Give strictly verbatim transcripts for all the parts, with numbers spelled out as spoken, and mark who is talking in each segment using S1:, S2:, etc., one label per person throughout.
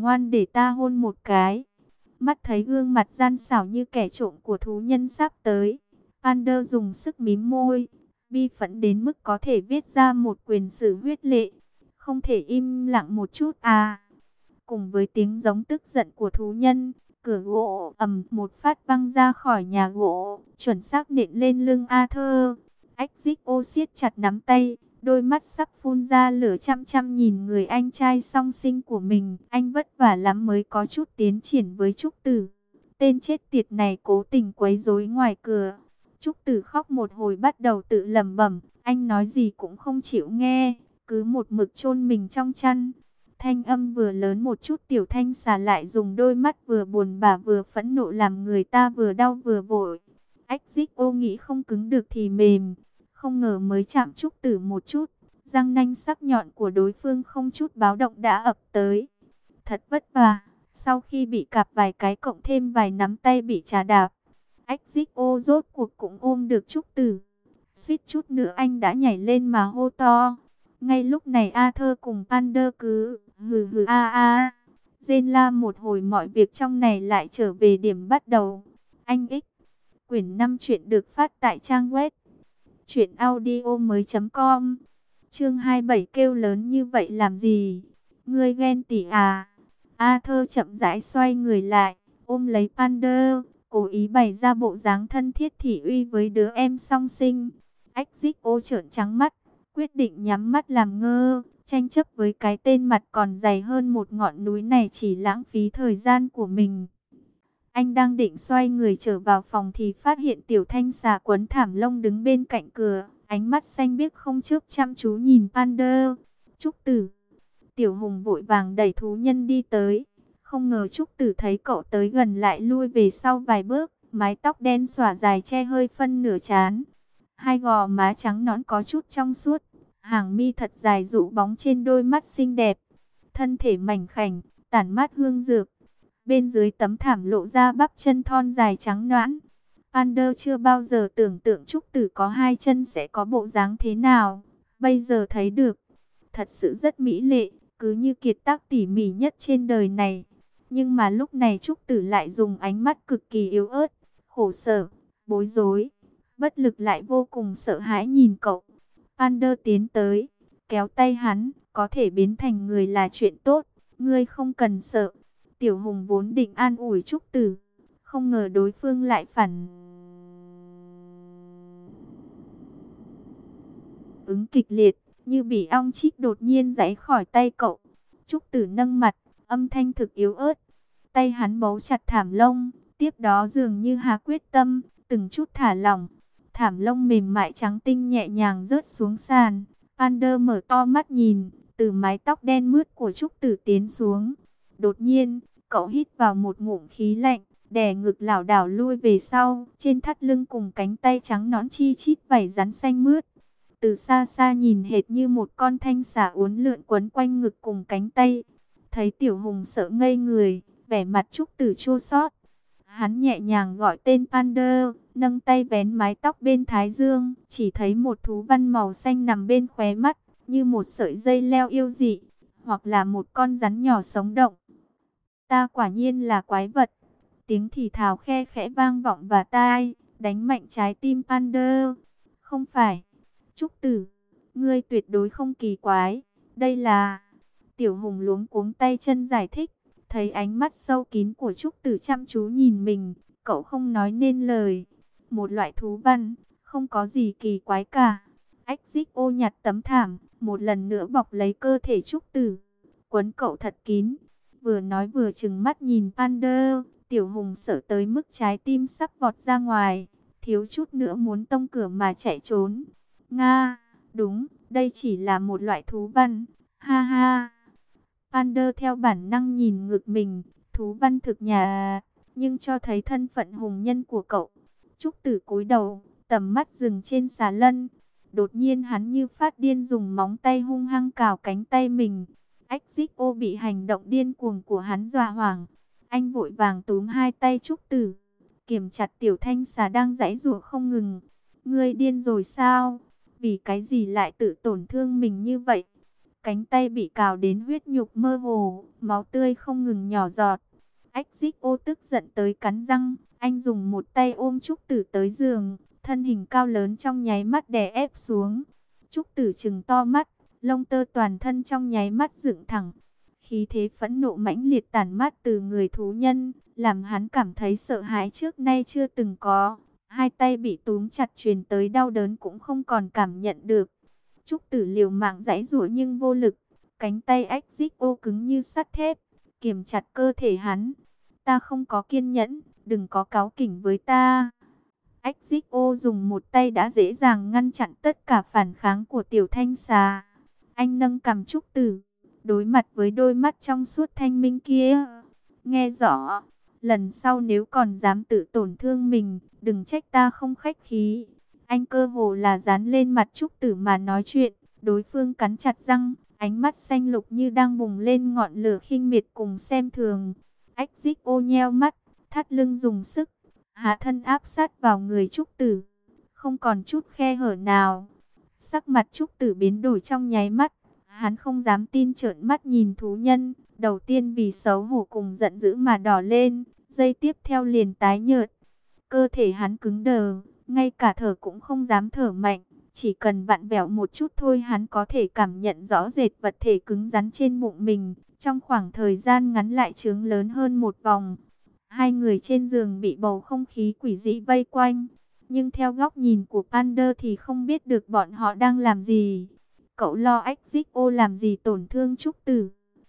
S1: ngoan để ta hôn một cái. Mắt thấy gương mặt gian xảo như kẻ trộm của thú nhân sắp tới, Pander dùng sức mím môi, bi phẫn đến mức có thể viết ra một quyền sử huyết lệ. Không thể im lặng một chút à? Cùng với tiếng giống tức giận của thú nhân, cửa gỗ ầm một phát văng ra khỏi nhà gỗ, chuẩn xác nện lên lưng Arthur. Exito siết chặt nắm tay, đôi mắt sắp phun ra lửa chăm chăm nhìn người anh trai song sinh của mình. Anh vất vả lắm mới có chút tiến triển với Trúc Tử. Tên chết tiệt này cố tình quấy rối ngoài cửa. Trúc Tử khóc một hồi bắt đầu tự lẩm bẩm, anh nói gì cũng không chịu nghe, cứ một mực chôn mình trong chăn. Thanh âm vừa lớn một chút, Tiểu Thanh xà lại dùng đôi mắt vừa buồn bã vừa phẫn nộ làm người ta vừa đau vừa vội. Exito nghĩ không cứng được thì mềm, không ngờ mới chạm Trúc Tử một chút, răng nanh sắc nhọn của đối phương không chút báo động đã ập tới. Thật vất vả, sau khi bị cạp vài cái cộng thêm vài nắm tay bị trà đạp, Exito rốt cuộc cũng ôm được Trúc Tử. Suýt chút nữa anh đã nhảy lên mà hô to. Ngay lúc này Arthur cùng Pander cứ hừ hừ a a rên la một hồi, mọi việc trong này lại trở về điểm bắt đầu. Anh X quyển năm truyện được phát tại trang web truyện audio mới chấm com. Chương hai mươi bảy kêu lớn như vậy làm gì? Ngươi ghen tị à? Arthur chậm rãi xoay người lại, ôm lấy Pander, cố ý bày ra bộ dáng thân thiết thị uy với đứa em song sinh. Exito trợn trắng mắt, quyết định nhắm mắt làm ngơ. Tranh chấp với cái tên mặt còn dày hơn một ngọn núi này chỉ lãng phí thời gian của mình. Anh đang định xoay người trở vào phòng thì phát hiện Tiểu Thanh xà quấn thảm lông đứng bên cạnh cửa, ánh mắt xanh biếc không chớp chăm chú nhìn Pander. Trúc Tử. Tiểu Hùng vội vàng đẩy thú nhân đi tới. Không ngờ Trúc Tử thấy cậu tới gần lại lui về sau vài bước, mái tóc đen xõa dài che hơi phân nửa trán. Hai gò má trắng nõn có chút trong suốt, hàng mi thật dài rụ bóng trên đôi mắt xinh đẹp. Thân thể mảnh khảnh, tản mát hương dược. Bên dưới tấm thảm lộ ra bắp chân thon dài trắng nõn. Pander chưa bao giờ tưởng tượng Trúc Tử có hai chân sẽ có bộ dáng thế nào. Bây giờ thấy được, thật sự rất mỹ lệ, cứ như kiệt tác tỉ mỉ nhất trên đời này. Nhưng mà lúc này Trúc Tử lại dùng ánh mắt cực kỳ yếu ớt, khổ sở, bối rối, bất lực lại vô cùng sợ hãi nhìn cậu. Pander tiến tới, kéo tay hắn, có thể biến thành người là chuyện tốt, ngươi không cần sợ. Tiểu Hùng vốn định an ủi Trúc Tử, không ngờ đối phương lại phản ứng kịch liệt, như bị ong chích đột nhiên giãy khỏi tay cậu. Trúc Tử nâng mặt, âm thanh thực yếu ớt, tay hắn bấu chặt thảm lông, tiếp đó dường như hạ quyết tâm, từng chút thả lỏng. Thảm lông mềm mại trắng tinh nhẹ nhàng rớt xuống sàn. Pander mở to mắt nhìn, từ mái tóc đen mướt của Trúc Tử tiến xuống. Đột nhiên, cậu hít vào một ngụm khí lạnh, đè ngực lảo đảo lui về sau, trên thắt lưng cùng cánh tay trắng nõn chi chít vảy rắn xanh mướt. Từ xa xa nhìn hệt như một con thanh xà uốn lượn quấn quanh ngực cùng cánh tay. Thấy Tiểu Hùng sợ ngây người, vẻ mặt Trúc Tử chua xót. Hắn nhẹ nhàng gọi tên Pander, nâng tay vén mái tóc bên thái dương, chỉ thấy một thú văn màu xanh nằm bên khóe mắt, như một sợi dây leo yêu dị, hoặc là một con rắn nhỏ sống động. Ta quả nhiên là quái vật. Tiếng thì thào khe khẽ vang vọng vào tai, đánh mạnh trái tim Pander. Không phải, Trúc Tử, ngươi tuyệt đối không kỳ quái, đây là... Tiểu Hùng luống cuống tay chân giải thích, thấy ánh mắt sâu kín của Trúc Tử chăm chú nhìn mình, cậu không nói nên lời. Một loại thú văn, không có gì kỳ quái cả. Exito nhặt tấm thảm, một lần nữa bọc lấy cơ thể Trúc Tử, quấn cậu thật kín. Vừa nói vừa trừng mắt nhìn Pander. Tiểu Hùng sợ tới mức trái tim sắp vọt ra ngoài, thiếu chút nữa muốn tông cửa mà chạy trốn. Nga, đúng, đây chỉ là một loại thú văn, ha ha. Pander theo bản năng nhìn ngực mình, thú văn thực nhà, nhưng cho thấy thân phận hùng nhân của cậu. Trúc Tử cúi đầu, tầm mắt dừng trên xà lân. Đột nhiên hắn như phát điên dùng móng tay hung hăng cào cánh tay mình. Exito bị hành động điên cuồng của hắn dọa hoảng. Anh vội vàng túm hai tay Trúc Tử, kiềm chặt Tiểu Thanh xà đang giãy giụa không ngừng. Ngươi điên rồi sao? Vì cái gì lại tự tổn thương mình như vậy? cánh tay bị cào đến huyết nhục mơ hồ, máu tươi không ngừng nhỏ giọt. Exit-O tức giận tới cắn răng, anh dùng một tay ôm Trúc Tử tới giường, thân hình cao lớn trong nháy mắt đè ép xuống. Trúc Tử trừng to mắt, lông tơ toàn thân trong nháy mắt dựng thẳng. Khí thế phẫn nộ mãnh liệt tản mát từ người thú nhân, làm hắn cảm thấy sợ hãi trước nay chưa từng có. Hai tay bị túm chặt truyền tới đau đớn cũng không còn cảm nhận được. Trúc Tử liều mạng giãy giụa nhưng vô lực, cánh tay Exit-O cứng như sắt thép, kiềm chặt cơ thể hắn. Ta không có kiên nhẫn, đừng có cáu kỉnh với ta. Exit-O dùng một tay đã dễ dàng ngăn chặn tất cả phản kháng của Tiểu Thanh Xà. Anh nâng cằm Trúc Tử, đối mặt với đôi mắt trong suốt thanh minh kia. Nghe rõ, lần sau nếu còn dám tự tổn thương mình, đừng trách ta không khách khí. Anh cơ hồ là dán lên mặt Trúc Tử mà nói chuyện, đối phương cắn chặt răng, ánh mắt xanh lục như đang bùng lên ngọn lửa khinh miệt cùng xem thường. Exit-O nheo mắt, thắt lưng dùng sức, hạ thân áp sát vào người Trúc Tử, không còn chút khe hở nào. Sắc mặt Trúc Tử biến đổi trong nháy mắt, hắn không dám tin trợn mắt nhìn thú nhân, đầu tiên vì xấu hổ cùng giận dữ mà đỏ lên, giây tiếp theo liền tái nhợt. Cơ thể hắn cứng đờ, ngay cả thở cũng không dám thở mạnh, chỉ cần vặn vẹo một chút thôi hắn có thể cảm nhận rõ rệt vật thể cứng rắn trên bụng mình, trong khoảng thời gian ngắn lại trướng lớn hơn một vòng. Hai người trên giường bị bầu không khí quỷ dị vây quanh, nhưng theo góc nhìn của Pander thì không biết được bọn họ đang làm gì. Cậu lo Exit-O làm gì tổn thương Trúc Tử.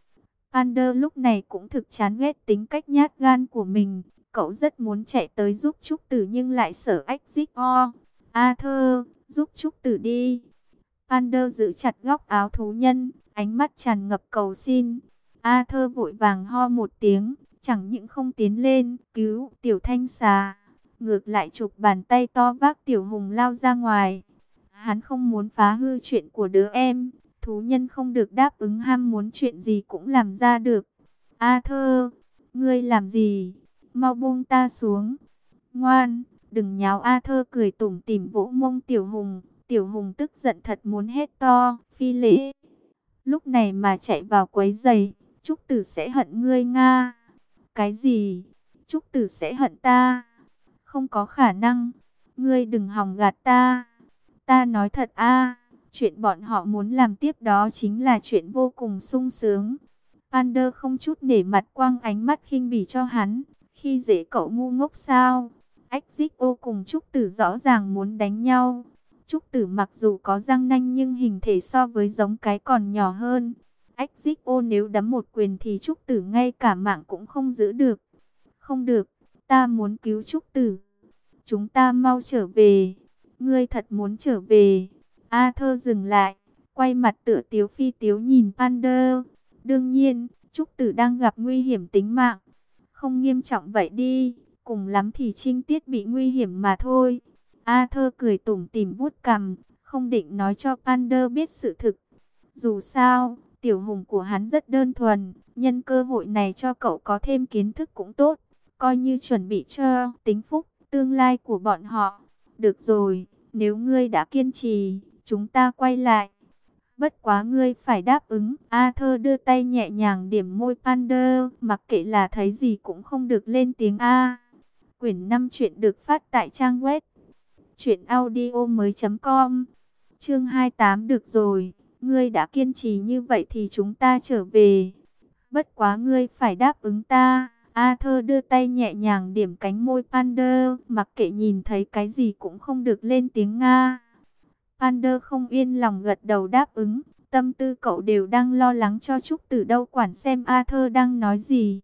S1: Pander lúc này cũng thực chán ghét tính cách nhát gan của mình. Cậu rất muốn chạy tới giúp Trúc Tử nhưng lại sợ Exit-O. Arthur, giúp Trúc Tử đi. Pander giữ chặt góc áo thú nhân, ánh mắt tràn ngập cầu xin. Arthur vội vàng ho một tiếng, chẳng những không tiến lên cứu Tiểu Thanh Xà, ngược lại chụp bàn tay to vác Tiểu Hùng lao ra ngoài. Hắn không muốn phá hư chuyện của đứa em, thú nhân không được đáp ứng ham muốn chuyện gì cũng làm ra được. Arthur, ngươi làm gì? Mau buông ta xuống. Ngoan, đừng nháo. Arthur cười tủm tỉm vỗ mông Tiểu Hùng. Tiểu Hùng tức giận thật muốn hét to, phi lễ. Lúc này mà chạy vào quấy giày, Trúc Tử sẽ hận ngươi Nga. Cái gì? Trúc Tử sẽ hận ta? Không có khả năng. Ngươi đừng hòng gạt ta. Ta nói thật a, chuyện bọn họ muốn làm tiếp đó chính là chuyện vô cùng sung sướng. Pander không chút nể mặt quăng ánh mắt khinh bỉ cho hắn. Khi dễ cậu ngu ngốc sao? Exit-O cùng Trúc Tử rõ ràng muốn đánh nhau. Trúc Tử mặc dù có răng nanh nhưng hình thể so với giống cái còn nhỏ hơn. Exit-O nếu đấm một quyền thì Trúc Tử ngay cả mạng cũng không giữ được. Không được, ta muốn cứu Trúc Tử. Chúng ta mau trở về. Ngươi thật muốn trở về? Arthur dừng lại, quay mặt tựa tiếu phi tiếu nhìn Pander. Đương nhiên, Trúc Tử đang gặp nguy hiểm tính mạng. Không nghiêm trọng vậy đi, cùng lắm thì trinh tiết bị nguy hiểm mà thôi. Arthur cười tủm tỉm vuốt cằm, không định nói cho Pander biết sự thực. Dù sao, Tiểu Hùng của hắn rất đơn thuần, nhân cơ hội này cho cậu có thêm kiến thức cũng tốt, coi như chuẩn bị cho tính phúc, tương lai của bọn họ. Được rồi, nếu ngươi đã kiên trì, chúng ta quay lại. Bất quá ngươi phải đáp ứng. Arthur đưa tay nhẹ nhàng điểm môi Pander, mặc kệ là thấy gì cũng không được lên tiếng A. Quyển năm truyện được phát tại trang web truyện audio mới chấm com. Chương hai mươi tám. Được rồi, ngươi đã kiên trì như vậy thì chúng ta trở về. Bất quá ngươi phải đáp ứng ta. Arthur đưa tay nhẹ nhàng điểm cánh môi Pander, mặc kệ nhìn thấy cái gì cũng không được lên tiếng Nga. Pander không yên lòng gật đầu đáp ứng, tâm tư cậu đều đang lo lắng cho Trúc Tử đâu quản xem Arthur đang nói gì.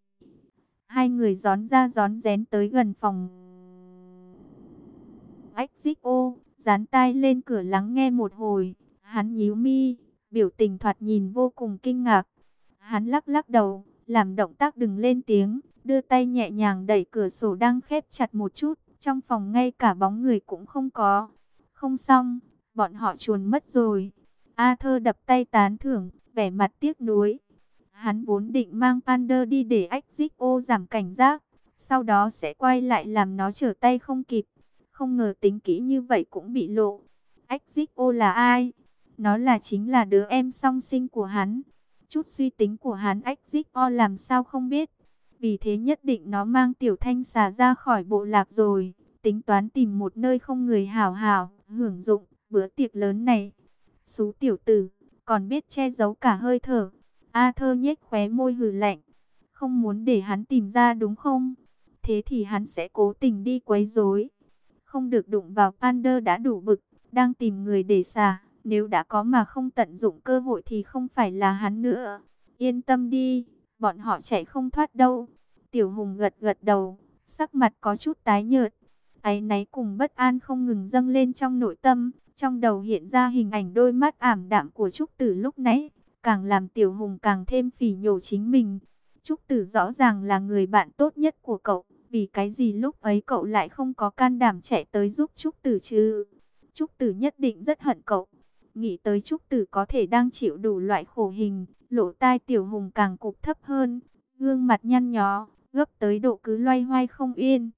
S1: Hai người rón ra rón rén tới gần phòng. Exit-O dán tai lên cửa lắng nghe một hồi, hắn nhíu mi, biểu tình thoạt nhìn vô cùng kinh ngạc. Hắn lắc lắc đầu, làm động tác đừng lên tiếng, đưa tay nhẹ nhàng đẩy cửa sổ đang khép chặt một chút, trong phòng ngay cả bóng người cũng không có. Không xong, bọn họ chuồn mất rồi. Arthur đập tay tán thưởng, vẻ mặt tiếc nuối. Hắn vốn định mang Pander đi để Exit-O giảm cảnh giác, sau đó sẽ quay lại làm nó trở tay không kịp. Không ngờ tính kỹ như vậy cũng bị lộ. Exit-O là ai? Nó là chính là đứa em song sinh của hắn. Chút suy tính của hắn Exit O làm sao không biết. Vì thế nhất định nó mang Tiểu Thanh xà ra khỏi bộ lạc rồi. Tính toán tìm một nơi không người hảo hảo, hưởng dụng bữa tiệc lớn này. Xú tiểu tử, còn biết che giấu cả hơi thở. Arthur nhếch khóe môi hừ lạnh. Không muốn để hắn tìm ra đúng không? Thế thì hắn sẽ cố tình đi quấy rối. Không được đụng vào Pander đã đủ bực, đang tìm người để xả. Nếu đã có mà không tận dụng cơ hội thì không phải là hắn nữa. Yên tâm đi, bọn họ chạy không thoát đâu. Tiểu Hùng gật gật đầu, sắc mặt có chút tái nhợt. Áy náy cùng bất an không ngừng dâng lên trong nội tâm. Trong đầu hiện ra hình ảnh đôi mắt ảm đạm của Trúc Tử lúc nãy. Càng làm Tiểu Hùng càng thêm phỉ nhổ chính mình. Trúc Tử rõ ràng là người bạn tốt nhất của cậu. Vì cái gì lúc ấy cậu lại không có can đảm chạy tới giúp Trúc Tử chứ? Trúc Tử nhất định rất hận cậu. Nghĩ tới Trúc Tử có thể đang chịu đủ loại khổ hình, lỗ tai Tiểu Hùng càng cụp thấp hơn, gương mặt nhăn nhó, gấp tới độ cứ loay hoay không yên.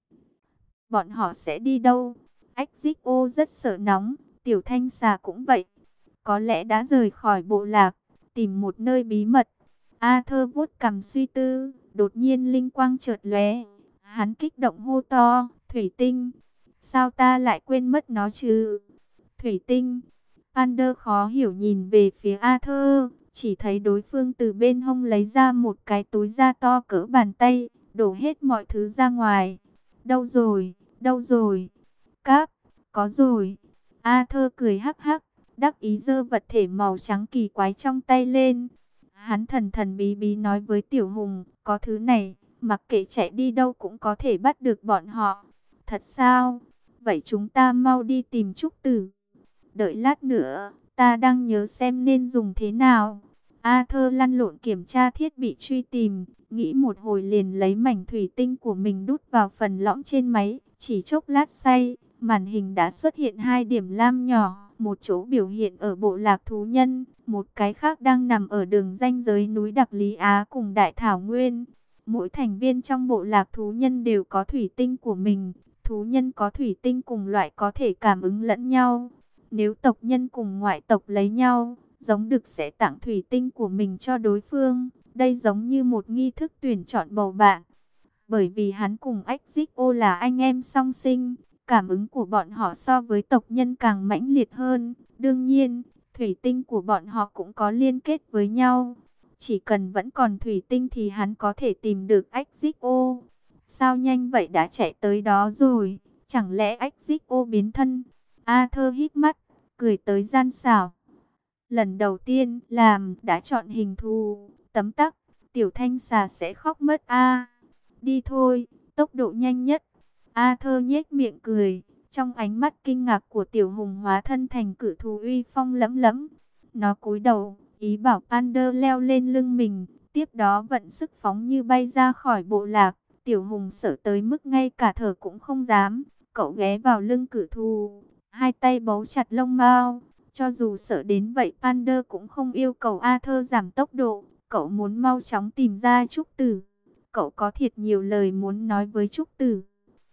S1: Bọn họ sẽ đi đâu? Exit O rất sợ nóng, Tiểu Thanh xà cũng vậy. Có lẽ đã rời khỏi bộ lạc, tìm một nơi bí mật. Arthur vuốt cằm suy tư, đột nhiên linh quang chợt lóe. Hắn kích động hô to, Thủy Tinh. Sao ta lại quên mất nó chứ? Thủy Tinh. Pander khó hiểu nhìn về phía Arthur, chỉ thấy đối phương từ bên hông lấy ra một cái túi da to cỡ bàn tay, đổ hết mọi thứ ra ngoài. Đâu rồi, đâu rồi? Cáp, có rồi. Arthur cười hắc hắc, đắc ý giơ vật thể màu trắng kỳ quái trong tay lên. Hắn thần thần bí bí nói với Tiểu Hùng, có thứ này, mặc kệ chạy đi đâu cũng có thể bắt được bọn họ. Thật sao? Vậy chúng ta mau đi tìm Trúc Tử. Đợi lát nữa, ta đang nhớ xem nên dùng thế nào. Arthur lăn lộn kiểm tra thiết bị truy tìm, nghĩ một hồi liền lấy mảnh thủy tinh của mình đút vào phần lõm trên máy. Chỉ chốc lát say, màn hình đã xuất hiện hai điểm lam nhỏ, một chỗ biểu hiện ở bộ lạc thú nhân, một cái khác đang nằm ở đường ranh giới núi Đặc Lý Á cùng Đại Thảo Nguyên. Mỗi thành viên trong bộ lạc thú nhân đều có thủy tinh của mình, thú nhân có thủy tinh cùng loại có thể cảm ứng lẫn nhau. Nếu tộc nhân cùng ngoại tộc lấy nhau, giống đực sẽ tặng thủy tinh của mình cho đối phương. Đây giống như một nghi thức tuyển chọn bầu bạn. Bởi vì hắn cùng Exit O là anh em song sinh, cảm ứng của bọn họ so với tộc nhân càng mãnh liệt hơn. Đương nhiên, thủy tinh của bọn họ cũng có liên kết với nhau. Chỉ cần vẫn còn thủy tinh thì hắn có thể tìm được Exit O. Sao nhanh vậy đã chạy tới đó rồi? Chẳng lẽ Exit O biến thân? Arthur hít mắt, cười tới gian xảo. Lần đầu tiên làm đã chọn hình thù, tấm tắc, Tiểu Thanh xà sẽ khóc mất a. Đi thôi, tốc độ nhanh nhất. Arthur nhếch miệng cười, trong ánh mắt kinh ngạc của Tiểu Hùng hóa thân thành cự thú uy phong lẫm lẫm. Nó cúi đầu, ý bảo Pander leo lên lưng mình, tiếp đó vận sức phóng như bay ra khỏi bộ lạc. Tiểu Hùng sợ tới mức ngay cả thở cũng không dám, cậu ghé vào lưng cự thú, hai tay bấu chặt lông mao. Cho dù sợ đến vậy, Pander cũng không yêu cầu Arthur giảm tốc độ. Cậu muốn mau chóng tìm ra Trúc Tử. Cậu có thiệt nhiều lời muốn nói với Trúc Tử.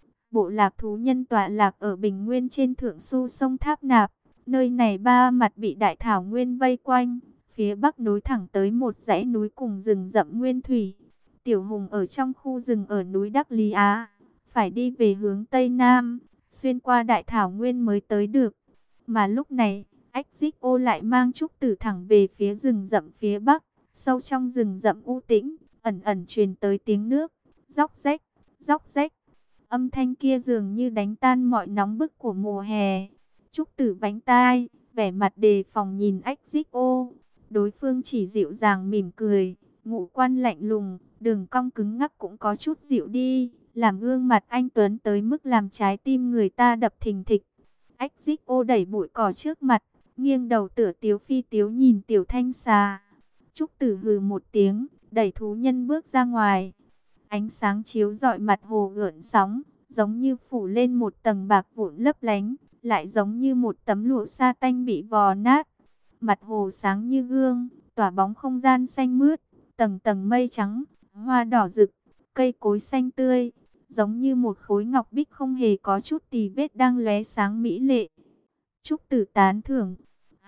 S1: Bộ lạc thú nhân tọa lạc ở bình nguyên trên thượng su sông Tháp Nạp. Nơi này ba mặt bị đại thảo nguyên vây quanh. Phía bắc nối thẳng tới một dãy núi cùng rừng rậm nguyên thủy. Tiểu Hùng ở trong khu rừng ở núi Đắc Lý Á. Phải đi về hướng Tây Nam, xuyên qua đại thảo nguyên mới tới được. Mà lúc này, Exit O lại mang Trúc Tử thẳng về phía rừng rậm phía bắc. Sâu trong rừng rậm u tĩnh, ẩn ẩn truyền tới tiếng nước, róc rách, róc rách. Âm thanh kia dường như đánh tan mọi nóng bức của mùa hè. Trúc Tử vánh tai, vẻ mặt đề phòng nhìn Exit O. Đối phương chỉ dịu dàng mỉm cười, ngũ quan lạnh lùng, đường cong cứng ngắc cũng có chút dịu đi, làm gương mặt anh tuấn tới mức làm trái tim người ta đập thình thịch. Exit O đẩy bụi cỏ trước mặt, nghiêng đầu tựa tiếu phi tiếu nhìn Tiểu Thanh xà. Trúc Tử hừ một tiếng, đẩy thú nhân bước ra ngoài. Ánh sáng chiếu rọi mặt hồ gợn sóng, giống như phủ lên một tầng bạc vụn lấp lánh, lại giống như một tấm lụa sa tanh bị vò nát. Mặt hồ sáng như gương, tỏa bóng không gian xanh mướt, tầng tầng mây trắng, hoa đỏ rực, cây cối xanh tươi, giống như một khối ngọc bích không hề có chút tì vết đang lóe sáng mỹ lệ. Trúc Tử tán thưởng,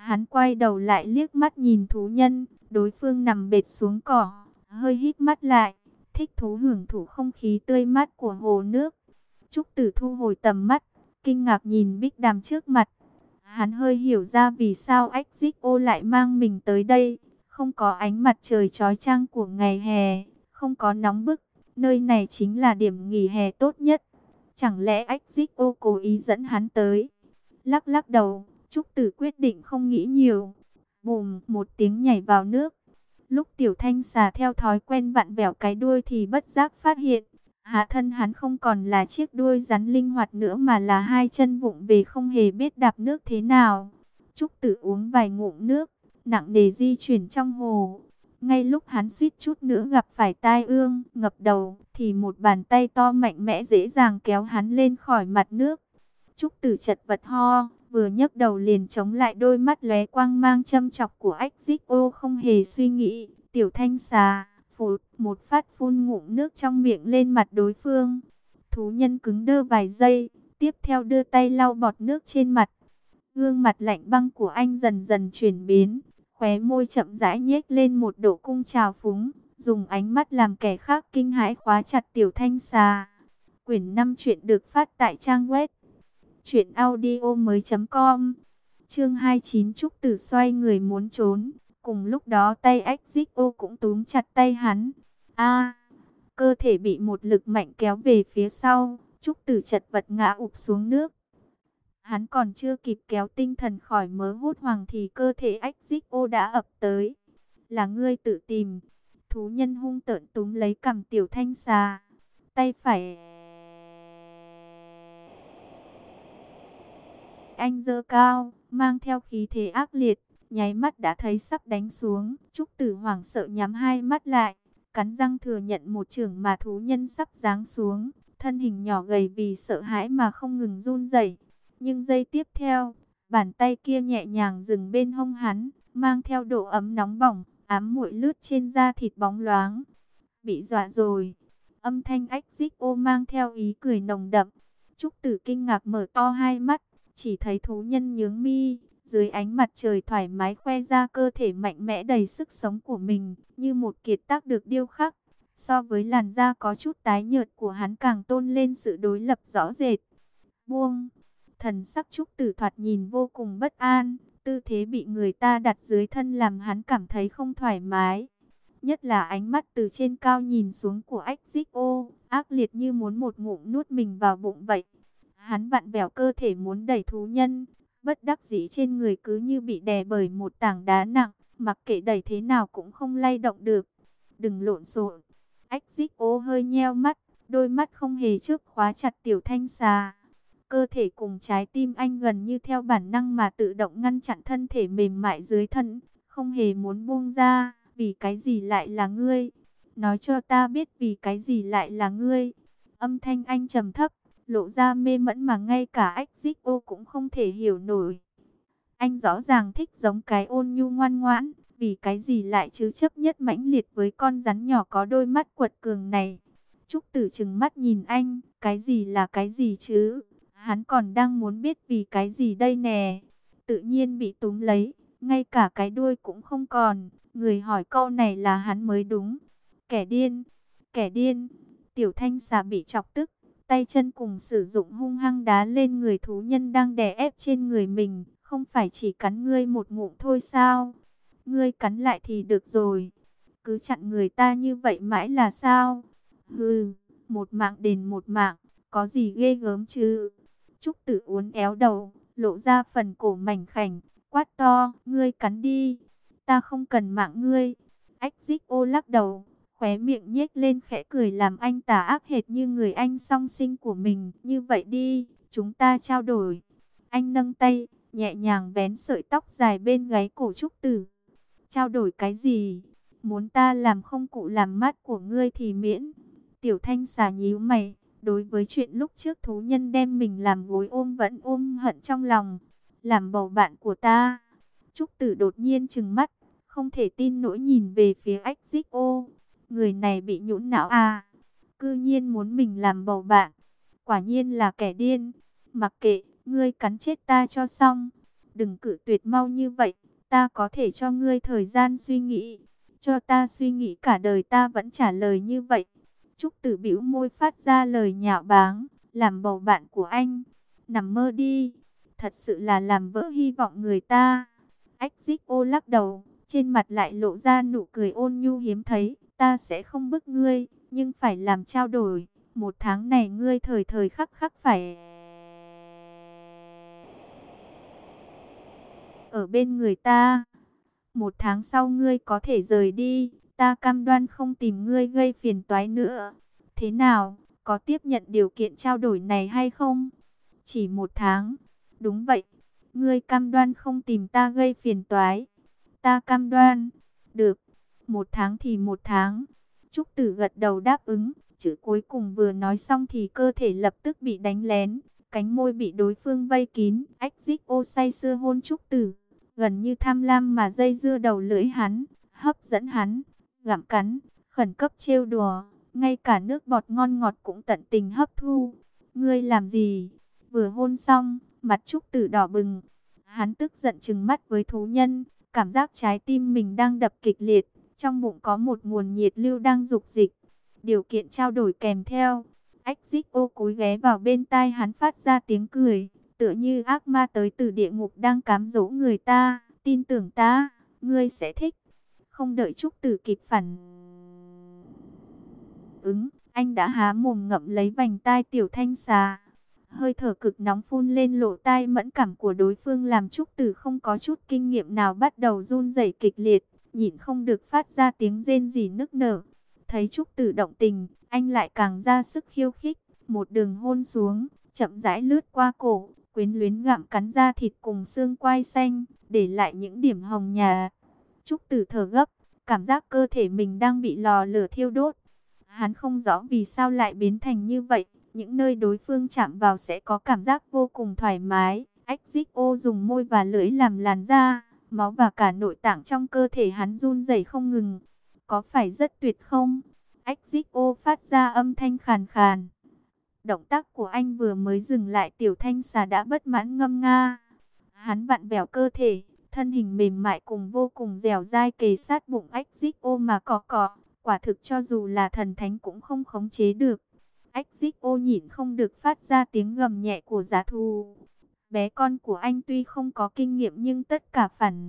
S1: Hắn quay đầu lại liếc mắt nhìn thú nhân, đối phương nằm bệt xuống cỏ, hơi híp mắt lại, thích thú hưởng thụ không khí tươi mát của hồ nước. Trúc Tử thu hồi tầm mắt, kinh ngạc nhìn Bích Đàm trước mặt. Hắn hơi hiểu ra vì sao ách dích ô lại mang mình tới đây. Không có ánh mặt trời chói chang của ngày hè, không có nóng bức, nơi này chính là điểm nghỉ hè tốt nhất. Chẳng lẽ ách dích ô cố ý dẫn hắn tới? Lắc lắc đầu, Trúc Tử quyết định không nghĩ nhiều. Bùm, một tiếng nhảy vào nước. Lúc Tiểu Thanh xà theo thói quen vặn vẹo cái đuôi thì bất giác phát hiện, hạ thân hắn không còn là chiếc đuôi rắn linh hoạt nữa mà là hai chân vụng về không hề biết đạp nước thế nào. Trúc Tử uống vài ngụm nước, nặng nề di chuyển trong hồ. Ngay lúc hắn suýt chút nữa gặp phải tai ương, ngập đầu, thì một bàn tay to mạnh mẽ dễ dàng kéo hắn lên khỏi mặt nước. Trúc Tử chật vật ho, vừa nhấc đầu liền chống lại đôi mắt lóe quang mang châm chọc của ách dích ô, không hề suy nghĩ. Tiểu Thanh xà, phụt, một phát phun ngụm nước trong miệng lên mặt đối phương. Thú nhân cứng đơ vài giây, tiếp theo đưa tay lau bọt nước trên mặt. Gương mặt lạnh băng của anh dần dần chuyển biến, khóe môi chậm rãi nhếch lên một độ cung trào phúng, dùng ánh mắt làm kẻ khác kinh hãi khóa chặt Tiểu Thanh xà. Quyển năm truyện được phát tại trang web truyện audio mới chấm com. Chương hai mươi chín, Trúc Tử xoay người muốn trốn, cùng lúc đó tay ách dích ô cũng túm chặt tay hắn. A, cơ thể bị một lực mạnh kéo về phía sau, Trúc Tử chật vật ngã ụp xuống nước. Hắn còn chưa kịp kéo tinh thần khỏi mớ hốt hoảng thì cơ thể ách dích ô đã ập tới. Là ngươi tự tìm. Thú nhân hung tợn túm lấy cằm Tiểu Thanh xà, tay phải anh giơ cao, mang theo khí thế ác liệt, nháy mắt đã thấy sắp đánh xuống. Trúc Tử hoảng sợ nhắm hai mắt lại, cắn răng thừa nhận một chưởng mà thú nhân sắp giáng xuống. Thân hình nhỏ gầy vì sợ hãi mà không ngừng run rẩy. Nhưng giây tiếp theo, bàn tay kia nhẹ nhàng dừng bên hông hắn, mang theo độ ấm nóng bỏng, ám muội lướt trên da thịt bóng loáng. Bị dọa rồi. Âm thanh ách dích ô mang theo ý cười nồng đậm. Trúc Tử kinh ngạc mở to hai mắt, chỉ thấy thú nhân nhướng mi, dưới ánh mặt trời thoải mái khoe ra cơ thể mạnh mẽ đầy sức sống của mình, như một kiệt tác được điêu khắc. So với làn da có chút tái nhợt của hắn càng tôn lên sự đối lập rõ rệt. Buông. Thần sắc Trúc Tử thoạt nhìn vô cùng bất an, tư thế bị người ta đặt dưới thân làm hắn cảm thấy không thoải mái. Nhất là ánh mắt từ trên cao nhìn xuống của ách dích ô, ác liệt như muốn một ngụm nuốt mình vào bụng vậy. Hắn vặn vẹo cơ thể muốn đẩy thú nhân, bất đắc dĩ trên người cứ như bị đè bởi một tảng đá nặng, mặc kệ đẩy thế nào cũng không lay động được. Đừng lộn xộn. Ách dích ô hơi nheo mắt, đôi mắt không hề chớp khóa chặt Tiểu Thanh xà. Cơ thể cùng trái tim anh gần như theo bản năng mà tự động ngăn chặn thân thể mềm mại dưới thân, không hề muốn buông ra. Vì cái gì lại là ngươi? Nói cho ta biết vì cái gì lại là ngươi? Âm thanh anh trầm thấp, lộ ra mê mẫn mà ngay cả ách dích ô cũng không thể hiểu nổi. Anh rõ ràng thích giống cái ôn nhu ngoan ngoãn, vì cái gì lại chứ chấp nhất mãnh liệt với con rắn nhỏ có đôi mắt quật cường này? Trúc Tử trừng mắt nhìn anh, cái gì là cái gì chứ? Hắn còn đang muốn biết vì cái gì đây nè. Tự nhiên bị túm lấy, ngay cả cái đuôi cũng không còn. Người hỏi câu này là hắn mới đúng. Kẻ điên, kẻ điên. Tiểu Thanh xà bị chọc tức, tay chân cùng sử dụng hung hăng đá lên người thú nhân đang đè ép trên người mình. Không phải chỉ cắn ngươi một ngụm thôi sao? Ngươi cắn lại thì được rồi. Cứ chặn người ta như vậy mãi là sao? Hừ, một mạng đền một mạng, có gì ghê gớm chứ? Trúc Tử uốn éo đầu, lộ ra phần cổ mảnh khảnh, quát to, ngươi cắn đi, ta không cần mạng ngươi. Ách dích ô lắc đầu, khóe miệng nhếch lên khẽ cười làm anh tà ác hệt như người anh song sinh của mình. Như vậy đi, chúng ta trao đổi. Anh nâng tay, nhẹ nhàng vén sợi tóc dài bên gáy cổ Trúc Tử. Trao đổi cái gì? Muốn ta làm không cụ làm mát của ngươi thì miễn. Tiểu Thanh xà nhíu mày. Đối với chuyện lúc trước thú nhân đem mình làm gối ôm vẫn ôm hận trong lòng. Làm bầu bạn của ta. Trúc Tử đột nhiên trừng mắt, không thể tin nỗi nhìn về phía ách dích ô. Người này bị nhũn não à? Cư nhiên muốn mình làm bầu bạn. Quả nhiên là kẻ điên. Mặc kệ, ngươi cắn chết ta cho xong. đừng cự tuyệt mau như vậy, ta có thể cho ngươi thời gian suy nghĩ. Cho ta suy nghĩ cả đời ta vẫn trả lời như vậy. Trúc Tử bĩu môi phát ra lời nhạo báng, làm bầu bạn của anh. Nằm mơ đi, thật sự là làm vỡ hy vọng người ta. Ách Dích Ô lắc đầu, trên mặt lại lộ ra nụ cười ôn nhu hiếm thấy. Ta sẽ không bức ngươi, nhưng phải làm trao đổi. Một tháng này ngươi thời thời khắc khắc phải ở bên người ta. Một tháng sau ngươi có thể rời đi, ta cam đoan không tìm ngươi gây phiền toái nữa. Thế nào, có tiếp nhận điều kiện trao đổi này hay không? Chỉ một tháng. Đúng vậy, ngươi cam đoan không tìm ta gây phiền toái. Ta cam đoan. Được, một tháng thì một tháng. Trúc Tử gật đầu đáp ứng, chữ cuối cùng vừa nói xong thì cơ thể lập tức bị đánh lén. Cánh môi bị đối phương vây kín, Ách Dích Ô say sưa hôn Trúc Tử. Gần như tham lam mà dây dưa đầu lưỡi hắn, hấp dẫn hắn, gặm cắn, khẩn cấp trêu đùa, ngay cả nước bọt ngon ngọt cũng tận tình hấp thu. Ngươi làm gì? Vừa hôn xong, mặt Trúc Tử đỏ bừng. Hắn tức giận trừng mắt với thú nhân, cảm giác trái tim mình đang đập kịch liệt, trong bụng có một nguồn nhiệt lưu đang dục dịch. Điều kiện trao đổi kèm theo, Ách Dích Ô cúi ghé vào bên tai hắn phát ra tiếng cười. Tựa như ác ma tới từ địa ngục đang cám dỗ người ta, tin tưởng ta, ngươi sẽ thích. Không đợi Trúc Tử kịp phản ứng, anh đã há mồm ngậm lấy vành tai Tiểu Thanh Xà. Hơi thở cực nóng phun lên lỗ tai mẫn cảm của đối phương làm Trúc Tử không có chút kinh nghiệm nào bắt đầu run rẩy kịch liệt, nhịn không được phát ra tiếng rên rỉ nức nở. Thấy Trúc Tử động tình, anh lại càng ra sức khiêu khích, một đường hôn xuống, chậm rãi lướt qua cổ, quyến luyến gặm cắn da thịt cùng xương quai xanh, để lại những điểm hồng nhà. Trúc Tử thở gấp, cảm giác cơ thể mình đang bị lò lửa thiêu đốt. Hắn không rõ vì sao lại biến thành như vậy, những nơi đối phương chạm vào sẽ có cảm giác vô cùng thoải mái. Ách Dích Ô dùng môi và lưỡi làm làn da, máu và cả nội tạng trong cơ thể hắn run rẩy không ngừng. Có phải rất tuyệt không? Ách Dích Ô phát ra âm thanh khàn khàn. Động tác của anh vừa mới dừng lại, Tiểu Thanh Xà đã bất mãn ngâm nga. Hắn vặn vẹo cơ thể, thân hình mềm mại cùng vô cùng dẻo dai kề sát bụng Ách Dích Ô mà cọ cọ. Quả thực cho dù là thần thánh cũng không khống chế được. Ách Dích Ô nhịn không được phát ra tiếng gầm nhẹ của giá thù. Bé con của anh tuy không có kinh nghiệm nhưng tất cả phản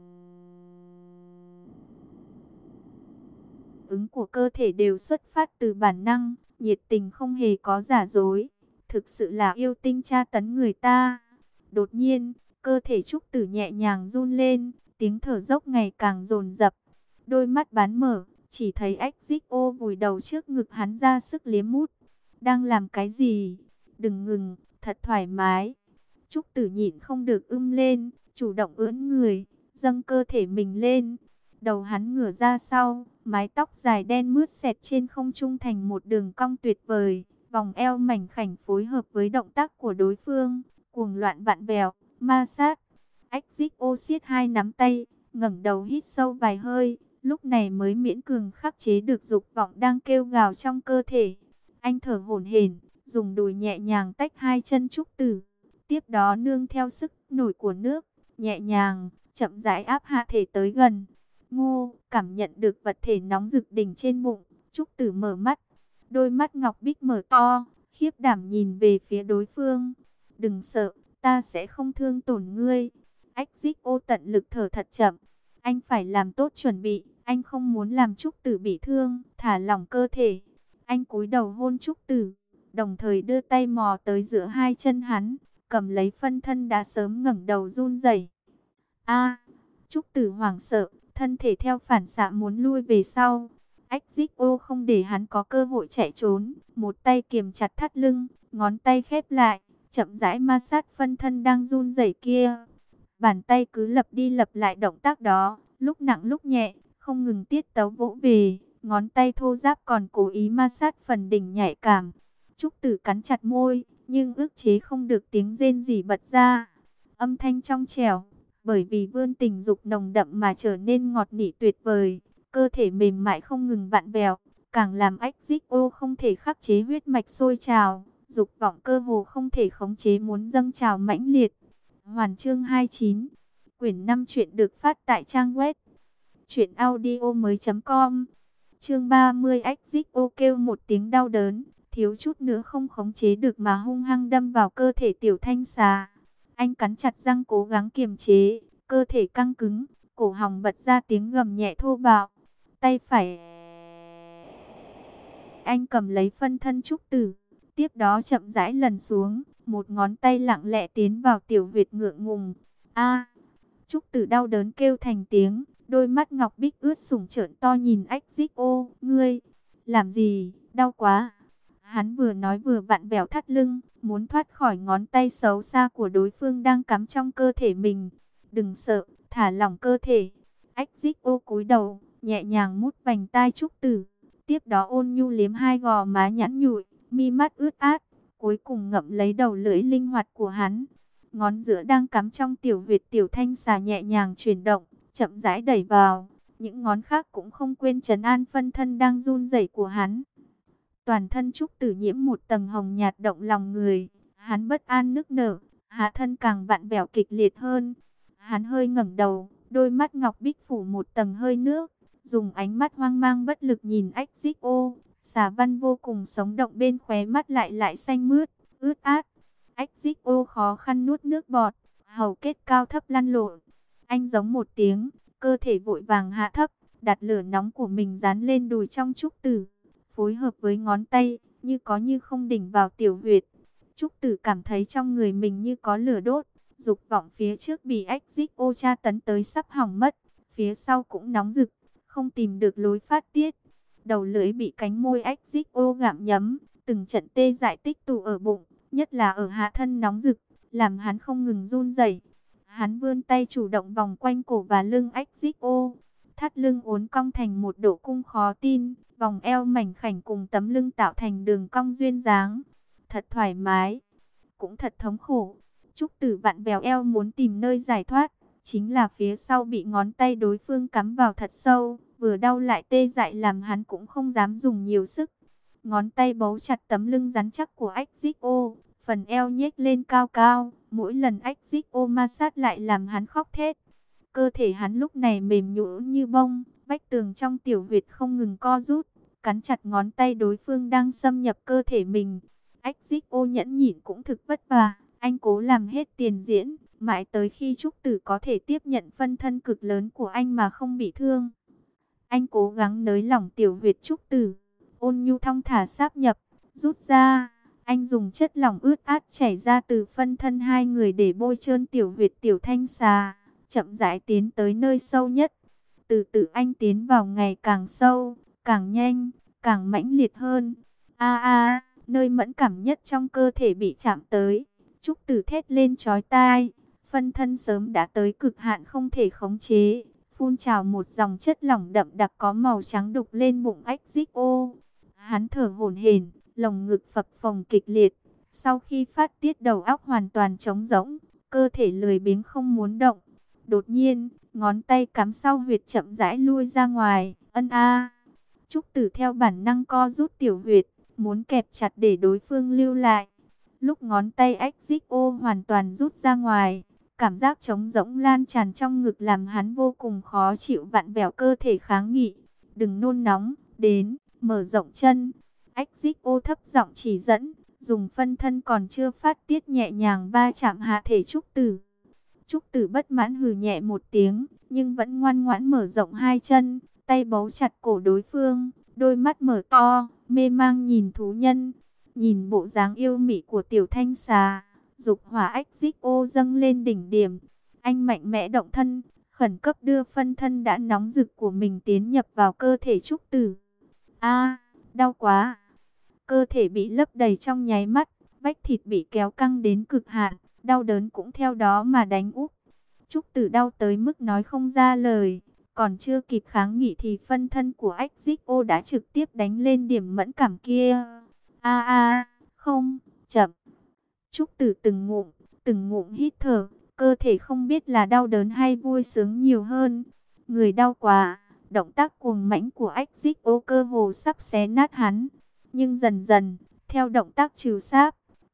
S1: ứng của cơ thể đều xuất phát từ bản năng, nhiệt tình không hề có giả dối. Thực sự là yêu tinh tra tấn người ta. Đột nhiên, cơ thể Trúc Tử nhẹ nhàng run lên, tiếng thở dốc ngày càng dồn dập. Đôi mắt bán mở, chỉ thấy Ách Dích Ô vùi đầu trước ngực hắn ra sức liếm mút. Đang làm cái gì? Đừng ngừng, thật thoải mái. Trúc Tử nhịn không được ưm lên, chủ động ưỡn người, dâng cơ thể mình lên. Đầu hắn ngửa ra sau, mái tóc dài đen mướt xẹt trên không trung thành một đường cong tuyệt vời. Vòng eo mảnh khảnh phối hợp với động tác của đối phương, cuồng loạn vặn vẹo, ma sát. Ách Dích Ô siết hai nắm tay, ngẩng đầu hít sâu vài hơi, lúc này mới miễn cường khắc chế được dục vọng đang kêu gào trong cơ thể. Anh thở hổn hển, dùng đùi nhẹ nhàng tách hai chân Trúc Tử. Tiếp đó nương theo sức nổi của nước, nhẹ nhàng, chậm rãi áp hạ thể tới gần. Ngô, cảm nhận được vật thể nóng rực đỉnh trên bụng, Trúc Tử mở mắt. Đôi mắt ngọc bích mở to, khiếp đảm nhìn về phía đối phương. Đừng sợ, ta sẽ không thương tổn ngươi. Ách Dích Ô tận lực thở thật chậm. Anh phải làm tốt chuẩn bị, anh không muốn làm Trúc Tử bị thương, thả lỏng cơ thể. Anh cúi đầu hôn Trúc Tử, đồng thời đưa tay mò tới giữa hai chân hắn, cầm lấy phân thân đã sớm ngẩng đầu run rẩy. A! Trúc Tử hoảng sợ, thân thể theo phản xạ muốn lui về sau. Ách Dích Ô không để hắn có cơ hội chạy trốn, một tay kiềm chặt thắt lưng, ngón tay khép lại, chậm rãi ma sát phân thân đang run rẩy kia. Bàn tay cứ lặp đi lặp lại động tác đó, lúc nặng lúc nhẹ, không ngừng tiết tấu vỗ về, ngón tay thô ráp còn cố ý ma sát phần đỉnh nhạy cảm. Trúc Tử cắn chặt môi, nhưng ức chế không được tiếng rên rỉ bật ra. Âm thanh trong trẻo, bởi vì vươn tình dục nồng đậm mà trở nên ngọt nỉ tuyệt vời. Cơ thể mềm mại không ngừng vặn vẹo, càng làm Ách Dích Ô không thể khắc chế huyết mạch sôi trào, dục vọng cơ hồ không thể khống chế muốn dâng trào mãnh liệt. Hoàn chương hai mươi chín. Quyển năm truyện được phát tại trang web truyện audio mới chấm com. Chương ba mươi. Exit ô kêu một tiếng đau đớn, thiếu chút nữa không khống chế được mà hung hăng đâm vào cơ thể Tiểu Thanh Xà. Anh cắn chặt răng cố gắng kiềm chế, cơ thể căng cứng, cổ họng bật ra tiếng gầm nhẹ thô bạo. Tay phải anh cầm lấy phân thân Trúc Tử, tiếp đó chậm rãi lần xuống, một ngón tay lặng lẽ tiến vào tiểu huyệt ngượng ngùng. A! Trúc Tử đau đớn kêu thành tiếng, đôi mắt ngọc bích ướt sũng trợn to nhìn Exit ô, ngươi làm gì, đau quá. Hắn vừa nói vừa vặn vẹo thắt lưng, muốn thoát khỏi ngón tay xấu xa của đối phương đang cắm trong cơ thể mình. Đừng sợ, thả lỏng cơ thể. Exit ô cúi đầu, nhẹ nhàng mút vành tai Trúc Tử, tiếp đó ôn nhu liếm hai gò má nhẵn nhụi, mi mắt ướt át, cuối cùng ngậm lấy đầu lưỡi linh hoạt của hắn. Ngón giữa đang cắm trong tiểu huyệt Tiểu Thanh Xà nhẹ nhàng chuyển động, chậm rãi đẩy vào. Những ngón khác cũng không quên trấn an phân thân đang run rẩy của hắn. Toàn thân Trúc Tử nhiễm một tầng hồng nhạt động lòng người. Hắn bất an nức nở, hạ thân càng vặn vẹo kịch liệt hơn. Hắn hơi ngẩng đầu, đôi mắt ngọc bích phủ một tầng hơi nước, dùng ánh mắt hoang mang bất lực nhìn Exit ô. Xà văn vô cùng sống động bên khóe mắt lại lại xanh mướt, ướt át. Exit ô khó khăn nuốt nước bọt, hầu kết cao thấp lăn lộn. Anh giống một tiếng, cơ thể vội vàng hạ thấp, đặt lửa nóng của mình dán lên đùi trong Trúc Tử, phối hợp với ngón tay, như có như không đỉnh vào tiểu huyệt. Trúc Tử cảm thấy trong người mình như có lửa đốt, dục vọng phía trước bị Exit ô tra tấn tới sắp hỏng mất, phía sau cũng nóng rực, không tìm được lối phát tiết. Đầu lưỡi bị cánh môi Exit ô gặm nhấm, từng trận tê dại tích tụ ở bụng, nhất là ở hạ thân nóng rực, làm hắn không ngừng run rẩy. Hắn vươn tay chủ động vòng quanh cổ và lưng Exit ô, thắt lưng uốn cong thành một độ cung khó tin, vòng eo mảnh khảnh cùng tấm lưng tạo thành đường cong duyên dáng. Thật thoải mái, cũng thật thống khổ. Trúc Tử vặn vẹo eo muốn tìm nơi giải thoát, chính là phía sau bị ngón tay đối phương cắm vào thật sâu, vừa đau lại tê dại làm hắn cũng không dám dùng nhiều sức. Ngón tay bấu chặt tấm lưng rắn chắc của Exit ô, phần eo nhếch lên cao cao, mỗi lần Exit ô ma sát lại làm hắn khóc thét. Cơ thể hắn lúc này mềm nhũn như bông, vách tường trong tiểu huyệt không ngừng co rút, cắn chặt ngón tay đối phương đang xâm nhập cơ thể mình. Exit ô nhẫn nhịn cũng thực vất vả, anh cố làm hết tiền diễn, mãi tới khi Trúc Tử có thể tiếp nhận phân thân cực lớn của anh mà không bị thương. Anh cố gắng nới lỏng tiểu huyệt Trúc Tử, ôn nhu thong thả sáp nhập, rút ra. Anh dùng chất lỏng ướt át chảy ra từ phân thân hai người để bôi trơn tiểu huyệt Tiểu Thanh Xà, chậm rãi tiến tới nơi sâu nhất. Từ từ anh tiến vào ngày càng sâu, càng nhanh, càng mãnh liệt hơn. A a, nơi mẫn cảm nhất trong cơ thể bị chạm tới. Trúc Tử thét lên chói tai, phân thân sớm đã tới cực hạn không thể khống chế, phun trào một dòng chất lỏng đậm đặc có màu trắng đục lên bụng Exit ô. Hắn thở hổn hển, lồng ngực phập phồng kịch liệt. Sau khi phát tiết đầu óc hoàn toàn trống rỗng, cơ thể lười biếng không muốn động. Đột nhiên, ngón tay cắm sau huyệt chậm rãi lui ra ngoài, ân a. Trúc Tử theo bản năng co rút tiểu huyệt, muốn kẹp chặt để đối phương lưu lại. Lúc ngón tay Exit ô hoàn toàn rút ra ngoài, cảm giác trống rỗng lan tràn trong ngực làm hắn vô cùng khó chịu, vặn vẹo cơ thể kháng nghị. Đừng nôn nóng, đến, mở rộng chân. Exit ô thấp giọng chỉ dẫn, dùng phân thân còn chưa phát tiết nhẹ nhàng va chạm hạ thể Trúc Tử. Trúc Tử bất mãn hừ nhẹ một tiếng, nhưng vẫn ngoan ngoãn mở rộng hai chân, tay bấu chặt cổ đối phương, đôi mắt mở to, mê mang nhìn thú nhân. Nhìn bộ dáng yêu mị của Tiểu Thanh Xà, dục hỏa Exit ô dâng lên đỉnh điểm. Anh mạnh mẽ động thân, khẩn cấp đưa phân thân đã nóng rực của mình tiến nhập vào cơ thể Trúc Tử. A, đau quá. Cơ thể bị lấp đầy trong nháy mắt, vách thịt bị kéo căng đến cực hạn, đau đớn cũng theo đó mà đánh úp. Trúc Tử đau tới mức nói không ra lời, còn chưa kịp kháng nghị thì phân thân của Exit ô đã trực tiếp đánh lên điểm mẫn cảm kia. A a, không, chậm. Trúc Tử từng ngụm, từng ngụm hít thở, cơ thể không biết là đau đớn hay vui sướng nhiều hơn. Người đau quá, động tác cuồng mãnh của Exit ô cơ hồ sắp xé nát hắn. Nhưng dần dần, theo động tác trừ sáp,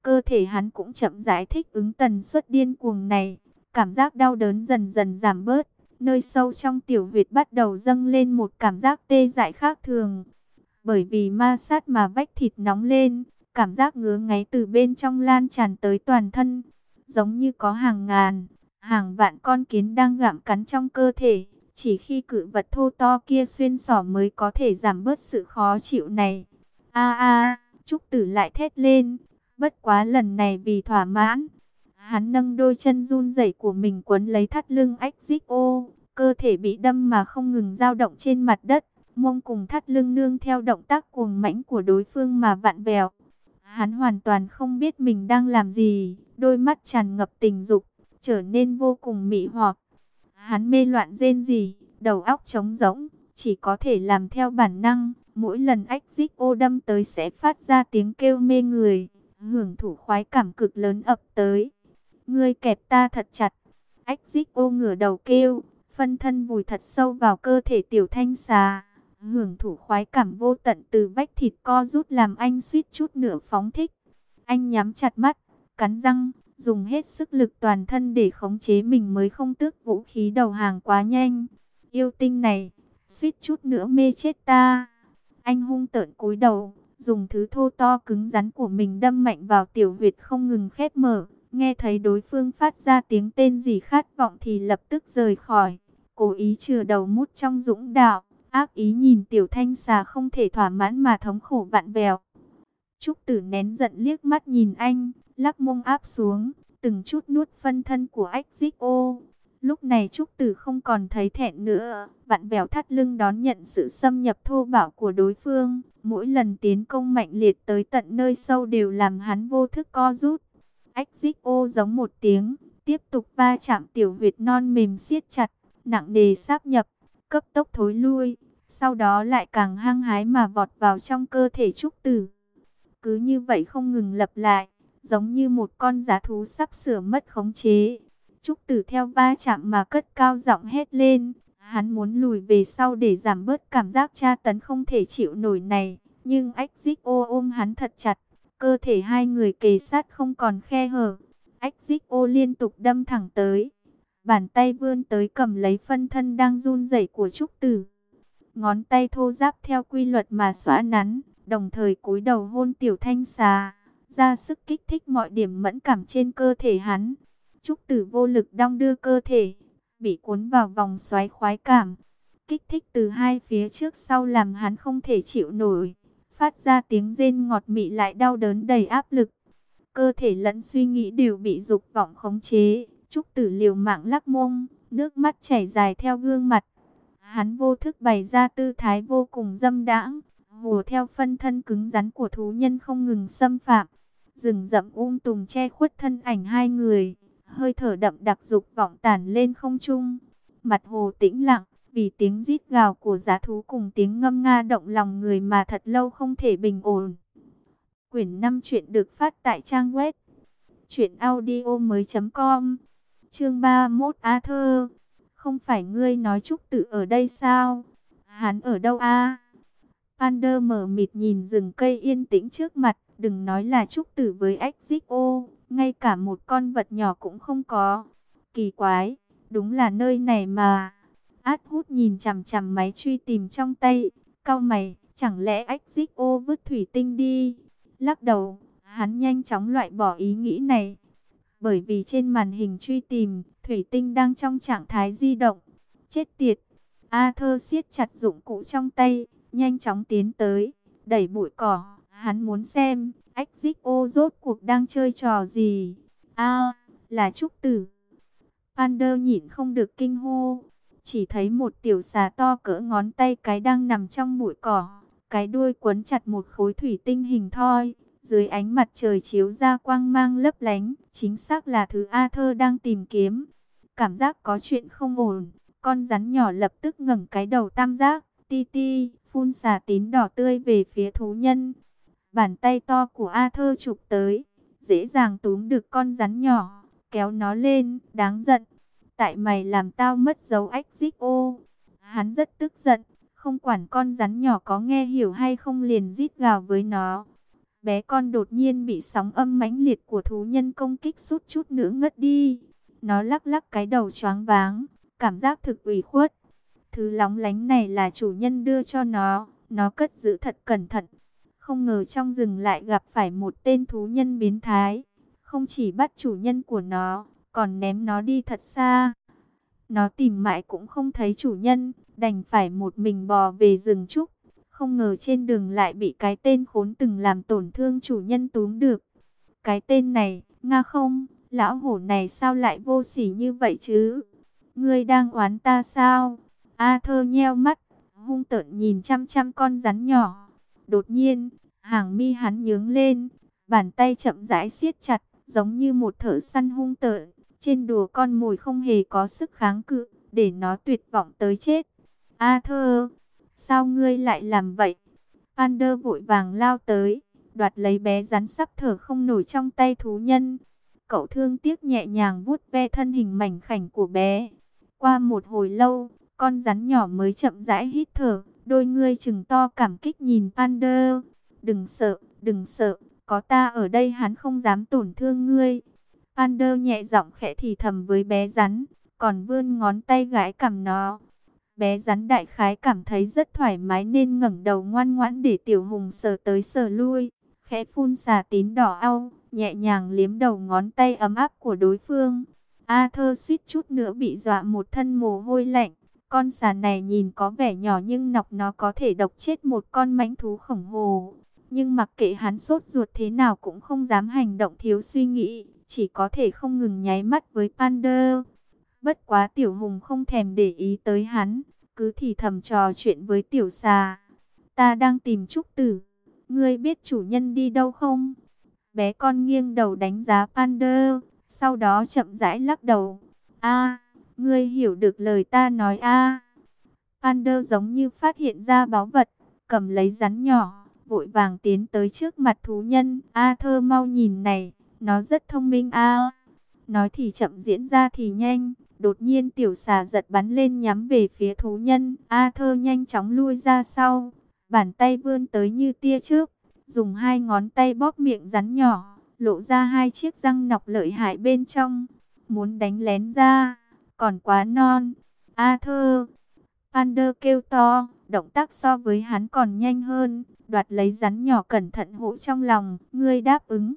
S1: cơ thể hắn cũng chậm rãi thích ứng tần suất điên cuồng này. Cảm giác đau đớn dần dần giảm bớt. Nơi sâu trong tiểu huyệt bắt đầu dâng lên một cảm giác tê dại khác thường. Bởi vì ma sát mà vách thịt nóng lên, cảm giác ngứa ngáy từ bên trong lan tràn tới toàn thân. Giống như có hàng ngàn, hàng vạn con kiến đang gặm cắn trong cơ thể. Chỉ khi cự vật thô to kia xuyên xỏ mới có thể giảm bớt sự khó chịu này. A a, Trúc Tử lại thét lên. Bất quá lần này vì thỏa mãn, hắn nâng đôi chân run rẩy của mình quấn lấy thắt lưng ách dích ô. Cơ thể bị đâm mà không ngừng dao động trên mặt đất. Mông cùng thắt lưng nương theo động tác cuồng mãnh của đối phương mà vặn vẹo. Hắn hoàn toàn không biết mình đang làm gì. Đôi mắt tràn ngập tình dục, trở nên vô cùng mị hoặc. Hắn mê loạn rên rỉ, đầu óc trống rỗng, chỉ có thể làm theo bản năng. Mỗi lần ách dích ô đâm tới sẽ phát ra tiếng kêu mê người. Hưởng thụ khoái cảm cực lớn ập tới. Ngươi kẹp ta thật chặt. Ách dích ô ngửa đầu kêu, phân thân vùi thật sâu vào cơ thể tiểu thanh xà. Hưởng thụ khoái cảm vô tận từ vách thịt co rút làm anh suýt chút nữa phóng thích. Anh nhắm chặt mắt, cắn răng, dùng hết sức lực toàn thân để khống chế mình mới không tước vũ khí đầu hàng quá nhanh. Yêu tinh này, suýt chút nữa mê chết ta. Anh hung tợn cúi đầu, dùng thứ thô to cứng rắn của mình đâm mạnh vào tiểu huyệt không ngừng khép mở. Nghe thấy đối phương phát ra tiếng tên gì khát vọng thì lập tức rời khỏi. Cố ý chừa đầu mút trong dũng đạo, ác ý nhìn tiểu thanh xà không thể thỏa mãn mà thống khổ vặn vẹo. Trúc Tử nén giận liếc mắt nhìn anh, lắc mông áp xuống, từng chút nuốt phân thân của ách dích ô. Lúc này Trúc Tử không còn thấy thẹn nữa, vặn vẹo thắt lưng đón nhận sự xâm nhập thô bạo của đối phương. Mỗi lần tiến công mạnh liệt tới tận nơi sâu đều làm hắn vô thức co rút. Ách dích ô giống một tiếng, tiếp tục va chạm tiểu huyệt non mềm siết chặt, nặng nề sáp nhập, cấp tốc thối lui. Sau đó lại càng hăng hái mà vọt vào trong cơ thể Trúc Tử. Cứ như vậy không ngừng lặp lại, giống như một con dã thú sắp sửa mất khống chế. Trúc Tử theo va chạm mà cất cao giọng hét lên. Hắn muốn lùi về sau để giảm bớt cảm giác tra tấn không thể chịu nổi này. Nhưng ách dích ô ôm hắn thật chặt. Cơ thể hai người kề sát không còn khe hở. Ách dích ô liên tục đâm thẳng tới. Bàn tay vươn tới cầm lấy phân thân đang run rẩy của Trúc Tử. Ngón tay thô ráp theo quy luật mà xóa nắn, đồng thời cúi đầu hôn tiểu thanh xà, ra sức kích thích mọi điểm mẫn cảm trên cơ thể hắn. Trúc Tử vô lực đong đưa cơ thể, bị cuốn vào vòng xoáy khoái cảm. Kích thích từ hai phía trước sau làm hắn không thể chịu nổi, phát ra tiếng rên ngọt mị lại đau đớn đầy áp lực. Cơ thể lẫn suy nghĩ đều bị dục vọng khống chế. Trúc Tử liều mạng lắc mông, nước mắt chảy dài theo gương mặt. Hắn vô thức bày ra tư thái vô cùng dâm đãng, hùa theo phân thân cứng rắn của thú nhân không ngừng xâm phạm. Rừng rậm um tùm che khuất thân ảnh hai người, hơi thở đậm đặc dục vọng tản lên không trung. Mặt hồ tĩnh lặng, vì tiếng rít gào của dã thú cùng tiếng ngâm nga động lòng người mà thật lâu không thể bình ổn. Quyển năm truyện được phát tại trang web truyện audio mới chấm com. Chương ba mươi mốt A Thơ. Không phải ngươi nói Trúc Tử ở đây sao? Hắn ở đâu a? Pander mở mịt nhìn rừng cây yên tĩnh trước mặt, đừng nói là Trúc Tử với ách dích ô, ngay cả một con vật nhỏ cũng không có. Kỳ quái, đúng là nơi này mà. Át Hút nhìn chằm chằm máy truy tìm trong tay, cau mày, chẳng lẽ ách dích ô vứt thủy tinh đi? Lắc đầu, hắn nhanh chóng loại bỏ ý nghĩ này. Bởi vì trên màn hình truy tìm, thủy tinh đang trong trạng thái di động. Chết tiệt! Arthur siết chặt dụng cụ trong tay, nhanh chóng tiến tới, đẩy bụi cỏ. Hắn muốn xem, ách dích ô rốt cuộc đang chơi trò gì. A, là Trúc Tử. Pander nhịn không được kinh hô. Chỉ thấy một tiểu xà to cỡ ngón tay cái đang nằm trong bụi cỏ. Cái đuôi quấn chặt một khối thủy tinh hình thoi. Dưới ánh mặt trời chiếu ra quang mang lấp lánh, chính xác là thứ Arthur đang tìm kiếm. Cảm giác có chuyện không ổn, con rắn nhỏ lập tức ngẩng cái đầu tam giác, ti ti, phun xà tím đỏ tươi về phía thú nhân. Bàn tay to của Arthur chụp tới, dễ dàng túm được con rắn nhỏ, kéo nó lên, đáng giận. Tại mày làm tao mất dấu ách dích ô. Hắn rất tức giận, không quản con rắn nhỏ có nghe hiểu hay không liền rít gào với nó. Bé con đột nhiên bị sóng âm mãnh liệt của thú nhân công kích suýt chút nữa ngất đi. Nó lắc lắc cái đầu choáng váng, cảm giác thực ủy khuất. Thứ lóng lánh này là chủ nhân đưa cho nó, nó cất giữ thật cẩn thận. Không ngờ trong rừng lại gặp phải một tên thú nhân biến thái. Không chỉ bắt chủ nhân của nó, còn ném nó đi thật xa. Nó tìm mãi cũng không thấy chủ nhân, đành phải một mình bò về rừng trúc. Không ngờ trên đường lại bị cái tên khốn từng làm tổn thương chủ nhân túm được. Cái tên này, Nga không, lão hổ này sao lại vô sỉ như vậy chứ? Ngươi đang oán ta sao? Arthur nheo mắt, hung tợn nhìn chăm chăm con rắn nhỏ. Đột nhiên, hàng mi hắn nhướng lên, bàn tay chậm rãi siết chặt, giống như một thợ săn hung tợn. Trên đùa con mồi không hề có sức kháng cự, để nó tuyệt vọng tới chết. Arthur, sao ngươi lại làm vậy? Pander vội vàng lao tới, đoạt lấy bé rắn sắp thở không nổi trong tay thú nhân. Cậu thương tiếc nhẹ nhàng vuốt ve thân hình mảnh khảnh của bé. Qua một hồi lâu, con rắn nhỏ mới chậm rãi hít thở, đôi ngươi trừng to cảm kích nhìn Pander. Đừng sợ, đừng sợ, có ta ở đây hắn không dám tổn thương ngươi. Pander nhẹ giọng khẽ thì thầm với bé rắn, còn vươn ngón tay gãi cằm nó. Bé rắn đại khái cảm thấy rất thoải mái nên ngẩng đầu ngoan ngoãn để Tiểu Hùng sờ tới sờ lui, khẽ phun xà tín đỏ au, nhẹ nhàng liếm đầu ngón tay ấm áp của đối phương. Arthur suýt chút nữa bị dọa một thân mồ hôi lạnh. Con xà này nhìn có vẻ nhỏ nhưng nọc nó có thể độc chết một con mãnh thú khổng lồ. Nhưng mặc kệ hắn sốt ruột thế nào cũng không dám hành động thiếu suy nghĩ, chỉ có thể không ngừng nháy mắt với Pander. Bất quá Tiểu Hùng không thèm để ý tới hắn, cứ thì thầm trò chuyện với Tiểu Xà. Ta đang tìm Trúc Tử, ngươi biết chủ nhân đi đâu không? Bé con nghiêng đầu đánh giá Pander, sau đó chậm rãi lắc đầu. A, ngươi hiểu được lời ta nói a? À. Pander giống như phát hiện ra báu vật, cầm lấy rắn nhỏ, vội vàng tiến tới trước mặt thú nhân. A thơ mau nhìn này, nó rất thông minh a. À. Nói thì chậm diễn ra thì nhanh. Đột nhiên Tiểu Xà giật bắn lên nhắm về phía thú nhân. Arthur nhanh chóng lui ra sau, bàn tay vươn tới như tia chớp, dùng hai ngón tay bóp miệng rắn nhỏ, lộ ra hai chiếc răng nọc lợi hại bên trong. Muốn đánh lén ra, còn quá non. Arthur, Pander kêu to, động tác so với hắn còn nhanh hơn, đoạt lấy rắn nhỏ cẩn thận hộ trong lòng. Ngươi đáp ứng.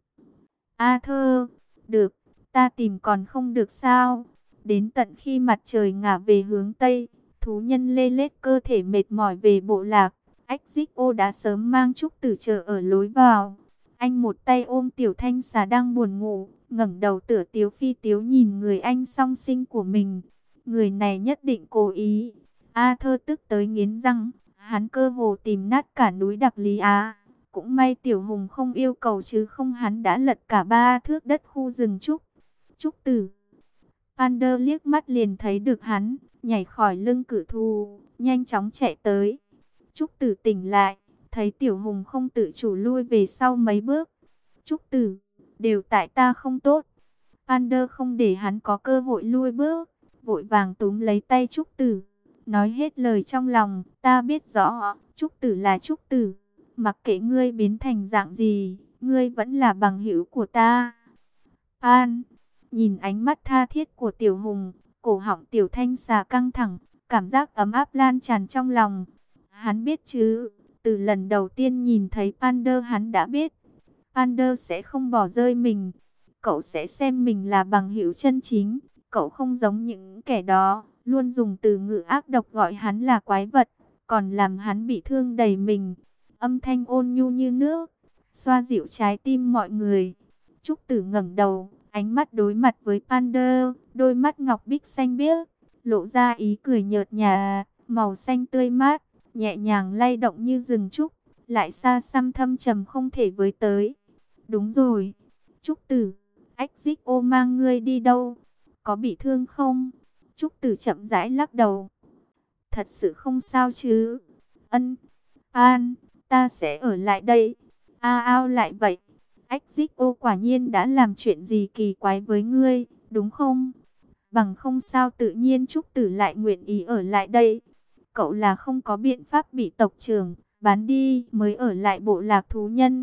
S1: Arthur, được, ta tìm còn không được sao? Đến tận khi mặt trời ngả về hướng Tây, thú nhân lê lết cơ thể mệt mỏi về bộ lạc. Exito đã sớm mang Trúc Tử chờ ở lối vào. Anh một tay ôm Tiểu Thanh Xà đang buồn ngủ, ngẩng đầu tựa tiếu phi tiếu nhìn người anh song sinh của mình. Người này nhất định cố ý. Arthur tức tới nghiến răng, hắn cơ hồ tìm nát cả núi Đặc Lý Á. Cũng may Tiểu Hùng không yêu cầu chứ không hắn đã lật cả ba thước đất khu rừng trúc. Trúc Tử. Pander liếc mắt liền thấy được hắn, nhảy khỏi lưng cự thú, nhanh chóng chạy tới. Trúc Tử tỉnh lại, thấy Tiểu Hùng không tự chủ lui về sau mấy bước. Trúc Tử, đều tại ta không tốt. Pander không để hắn có cơ hội lui bước, vội vàng túm lấy tay Trúc Tử, nói hết lời trong lòng. Ta biết rõ, Trúc Tử là Trúc Tử, mặc kệ ngươi biến thành dạng gì, ngươi vẫn là bằng hữu của ta. Pan. Nhìn ánh mắt tha thiết của Tiểu Hùng, cổ họng Tiểu Thanh Xà căng thẳng, cảm giác ấm áp lan tràn trong lòng. Hắn biết chứ, từ lần đầu tiên nhìn thấy Pander hắn đã biết, Pander sẽ không bỏ rơi mình. Cậu sẽ xem mình là bằng hữu chân chính. Cậu không giống những kẻ đó, luôn dùng từ ngữ ác độc gọi hắn là quái vật, còn làm hắn bị thương đầy mình. Âm thanh ôn nhu như nước, xoa dịu trái tim mọi người. Trúc Tử ngẩng đầu, ánh mắt đối mặt với Pander, đôi mắt ngọc bích xanh biếc, lộ ra ý cười nhợt nhạt, màu xanh tươi mát, nhẹ nhàng lay động như rừng trúc, lại xa xăm thâm trầm không thể với tới. Đúng rồi, Trúc Tử, Exito mang ngươi đi đâu? Có bị thương không? Trúc Tử chậm rãi lắc đầu. Thật sự không sao chứ? Ân, An, ta sẽ ở lại đây. A ao lại vậy. Exito quả nhiên đã làm chuyện gì kỳ quái với ngươi, đúng không? Bằng không sao tự nhiên Trúc Tử lại nguyện ý ở lại đây. Cậu là không có biện pháp bị tộc trưởng bán đi mới ở lại bộ lạc thú nhân.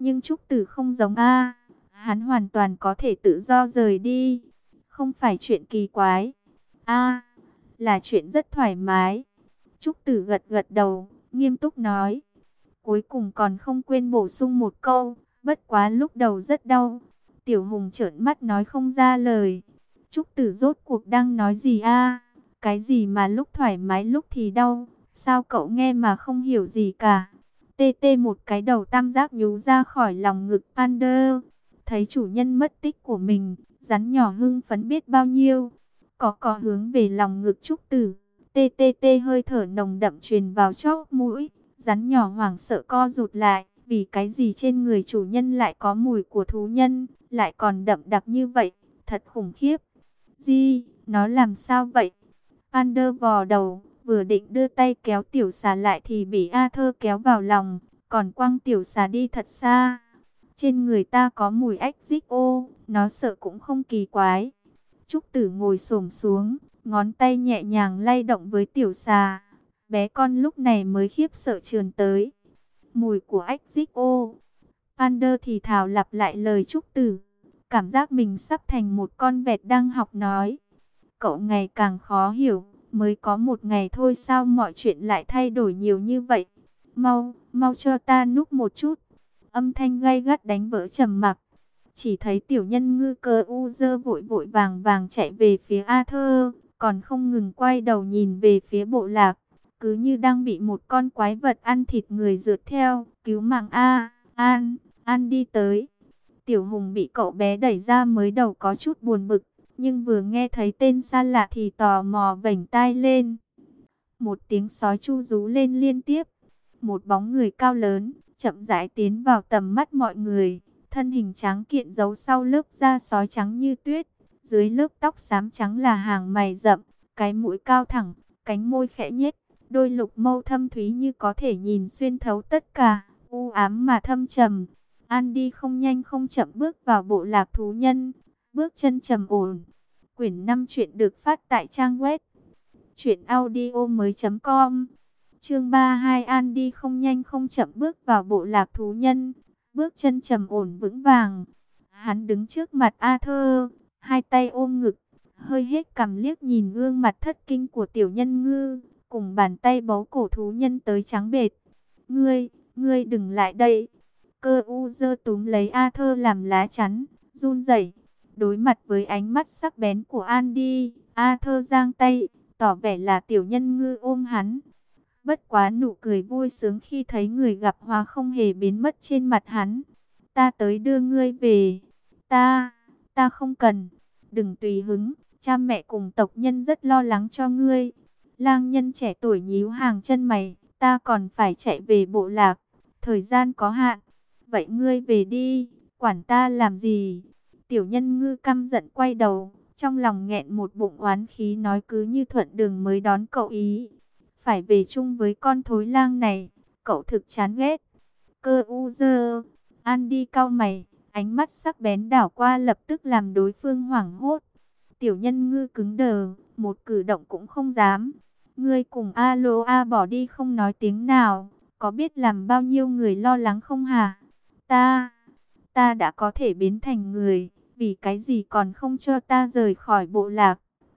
S1: Nhưng Trúc Tử không giống a, hắn hoàn toàn có thể tự do rời đi, không phải chuyện kỳ quái. A, là chuyện rất thoải mái. Trúc Tử gật gật đầu, nghiêm túc nói. Cuối cùng còn không quên bổ sung một câu, bất quá lúc đầu rất đau. Tiểu Hùng trợn mắt nói không ra lời. Trúc Tử rốt cuộc đang nói gì a? Cái gì mà lúc thoải mái lúc thì đau? Sao cậu nghe mà không hiểu gì cả? Tê tê một cái đầu tam giác nhú ra khỏi lòng ngực Pander. Thấy chủ nhân mất tích của mình, rắn nhỏ hưng phấn biết bao nhiêu. Có có hướng về lòng ngực Trúc Tử. Tê tê tê hơi thở nồng đậm truyền vào chóp mũi. Rắn nhỏ hoảng sợ co rụt lại. Vì cái gì trên người chủ nhân lại có mùi của thú nhân, lại còn đậm đặc như vậy, thật khủng khiếp. Di, nó làm sao vậy? Pander vò đầu, vừa định đưa tay kéo tiểu xà lại thì bị Arthur kéo vào lòng, còn quăng tiểu xà đi thật xa. Trên người ta có mùi ếch xích ô, nó sợ cũng không kỳ quái. Trúc Tử ngồi xổm xuống, ngón tay nhẹ nhàng lay động với tiểu xà. Bé con lúc này mới khiếp sợ trườn tới. Mùi của ếch xích ô. Pander thì thào lặp lại lời Trúc Tử. Cảm giác mình sắp thành một con vẹt đang học nói. Cậu ngày càng khó hiểu. Mới có một ngày thôi sao mọi chuyện lại thay đổi nhiều như vậy. Mau, mau cho ta núp một chút. Âm thanh gay gắt đánh vỡ trầm mặc. Chỉ thấy tiểu nhân ngư cơ u dơ vội vội vàng vàng chạy về phía Arthur. Còn không ngừng quay đầu nhìn về phía bộ lạc. Cứ như đang bị một con quái vật ăn thịt người rượt theo. Cứu mạng A, An, An đi tới. Tiểu Hùng bị cậu bé đẩy ra mới đầu có chút buồn bực. Nhưng vừa nghe thấy tên xa lạ thì tò mò vểnh tai lên. Một tiếng sói chu rú lên liên tiếp. Một bóng người cao lớn, chậm rãi tiến vào tầm mắt mọi người. Thân hình trắng kiện giấu sau lớp da sói trắng như tuyết. Dưới lớp tóc xám trắng là hàng mày rậm, cái mũi cao thẳng, cánh môi khẽ nhếch. Đôi lục mâu thâm thúy như có thể nhìn xuyên thấu tất cả, u ám mà thâm trầm. Andy không nhanh không chậm bước vào bộ lạc thú nhân, bước chân trầm ổn. Quyển năm truyện được phát tại trang web truyện audio mới chấm com. Chương ba mươi hai. Andy không nhanh không chậm bước vào bộ lạc thú nhân, bước chân trầm ổn vững vàng. Hắn đứng trước mặt Arthur, hai tay ôm ngực, hơi hết cằm liếc nhìn gương mặt thất kinh của tiểu nhân ngư, cùng bàn tay bấu cổ thú nhân tới trắng bệt. Ngươi, ngươi đừng lại đây. Cơ u dơ túm lấy Arthur làm lá chắn, run rẩy. Đối mặt với ánh mắt sắc bén của Andy, Arthur giang tay, tỏ vẻ là tiểu nhân ngư ôm hắn. Bất quá nụ cười vui sướng khi thấy người gặp hòa không hề biến mất trên mặt hắn. Ta tới đưa ngươi về. Ta, ta không cần. Đừng tùy hứng, cha mẹ cùng tộc nhân rất lo lắng cho ngươi. Lang nhân trẻ tuổi nhíu hàng chân mày, ta còn phải chạy về bộ lạc, thời gian có hạn. Vậy ngươi về đi, quản ta làm gì? Tiểu nhân ngư căm giận quay đầu, trong lòng nghẹn một bụng oán khí nói cứ như thuận đường mới đón cậu ý. Phải về chung với con thối lang này, cậu thực chán ghét. Cơ u dơ, Andy cau mày, ánh mắt sắc bén đảo qua lập tức làm đối phương hoảng hốt. Tiểu nhân ngư cứng đờ, một cử động cũng không dám. Ngươi cùng Aloha bỏ đi không nói tiếng nào, có biết làm bao nhiêu người lo lắng không hả? Ta, ta đã có thể biến thành người, vì cái gì còn không cho ta rời khỏi bộ lạc?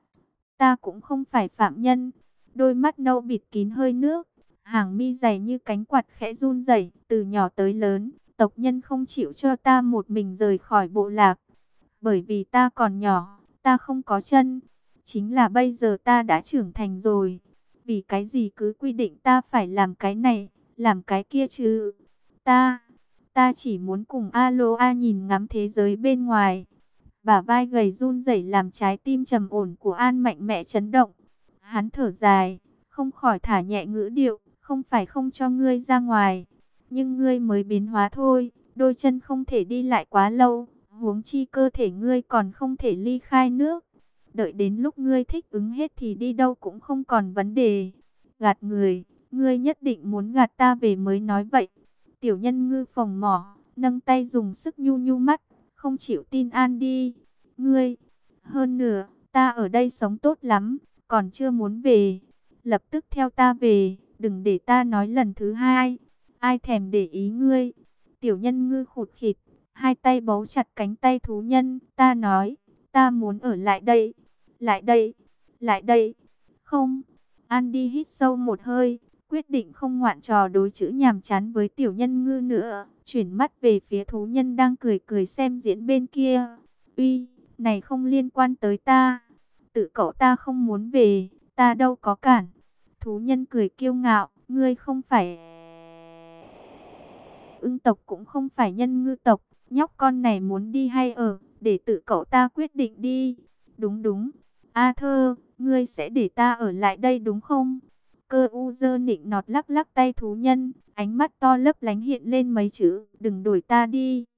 S1: Ta cũng không phải phạm nhân. Đôi mắt nâu bịt kín hơi nước, hàng mi dày như cánh quạt khẽ run rẩy. Từ nhỏ tới lớn, tộc nhân không chịu cho ta một mình rời khỏi bộ lạc. Bởi vì ta còn nhỏ, ta không có chân. Chính là bây giờ ta đã trưởng thành rồi. Vì cái gì cứ quy định ta phải làm cái này, làm cái kia chứ? Ta, ta chỉ muốn cùng Aloha nhìn ngắm thế giới bên ngoài. Bả vai gầy run rẩy làm trái tim trầm ổn của An mạnh mẽ chấn động. Hắn thở dài, không khỏi thả nhẹ ngữ điệu, không phải không cho ngươi ra ngoài, nhưng ngươi mới biến hóa thôi, đôi chân không thể đi lại quá lâu, huống chi cơ thể ngươi còn không thể ly khai nước. Đợi đến lúc ngươi thích ứng hết thì đi đâu cũng không còn vấn đề. Gạt người, ngươi nhất định muốn gạt ta về mới nói vậy. Tiểu nhân ngư phồng mỏ, nâng tay dùng sức nhu nhu mắt, không chịu tin Andy. Ngươi, hơn nữa, ta ở đây sống tốt lắm, còn chưa muốn về. Lập tức theo ta về, đừng để ta nói lần thứ hai. Ai thèm để ý ngươi. Tiểu nhân ngư khụt khịt, hai tay bấu chặt cánh tay thú nhân. Ta nói, ta muốn ở lại đây, lại đây, lại đây. Không, Andy hít sâu một hơi, quyết định không ngoạn trò đối chữ nhàm chán với tiểu nhân ngư nữa. Chuyển mắt về phía thú nhân đang cười cười xem diễn bên kia. Uy, này không liên quan tới ta. Tự cậu ta không muốn về, ta đâu có cản. Thú nhân cười kiêu ngạo, ngươi không phải ưng tộc cũng không phải nhân ngư tộc. Nhóc con này muốn đi hay ở, để tự cậu ta quyết định đi. Đúng đúng, Arthur, ngươi sẽ để ta ở lại đây đúng không? Cơ u dơ nịnh nọt lắc lắc tay thú nhân, ánh mắt to lấp lánh hiện lên mấy chữ, đừng đuổi ta đi.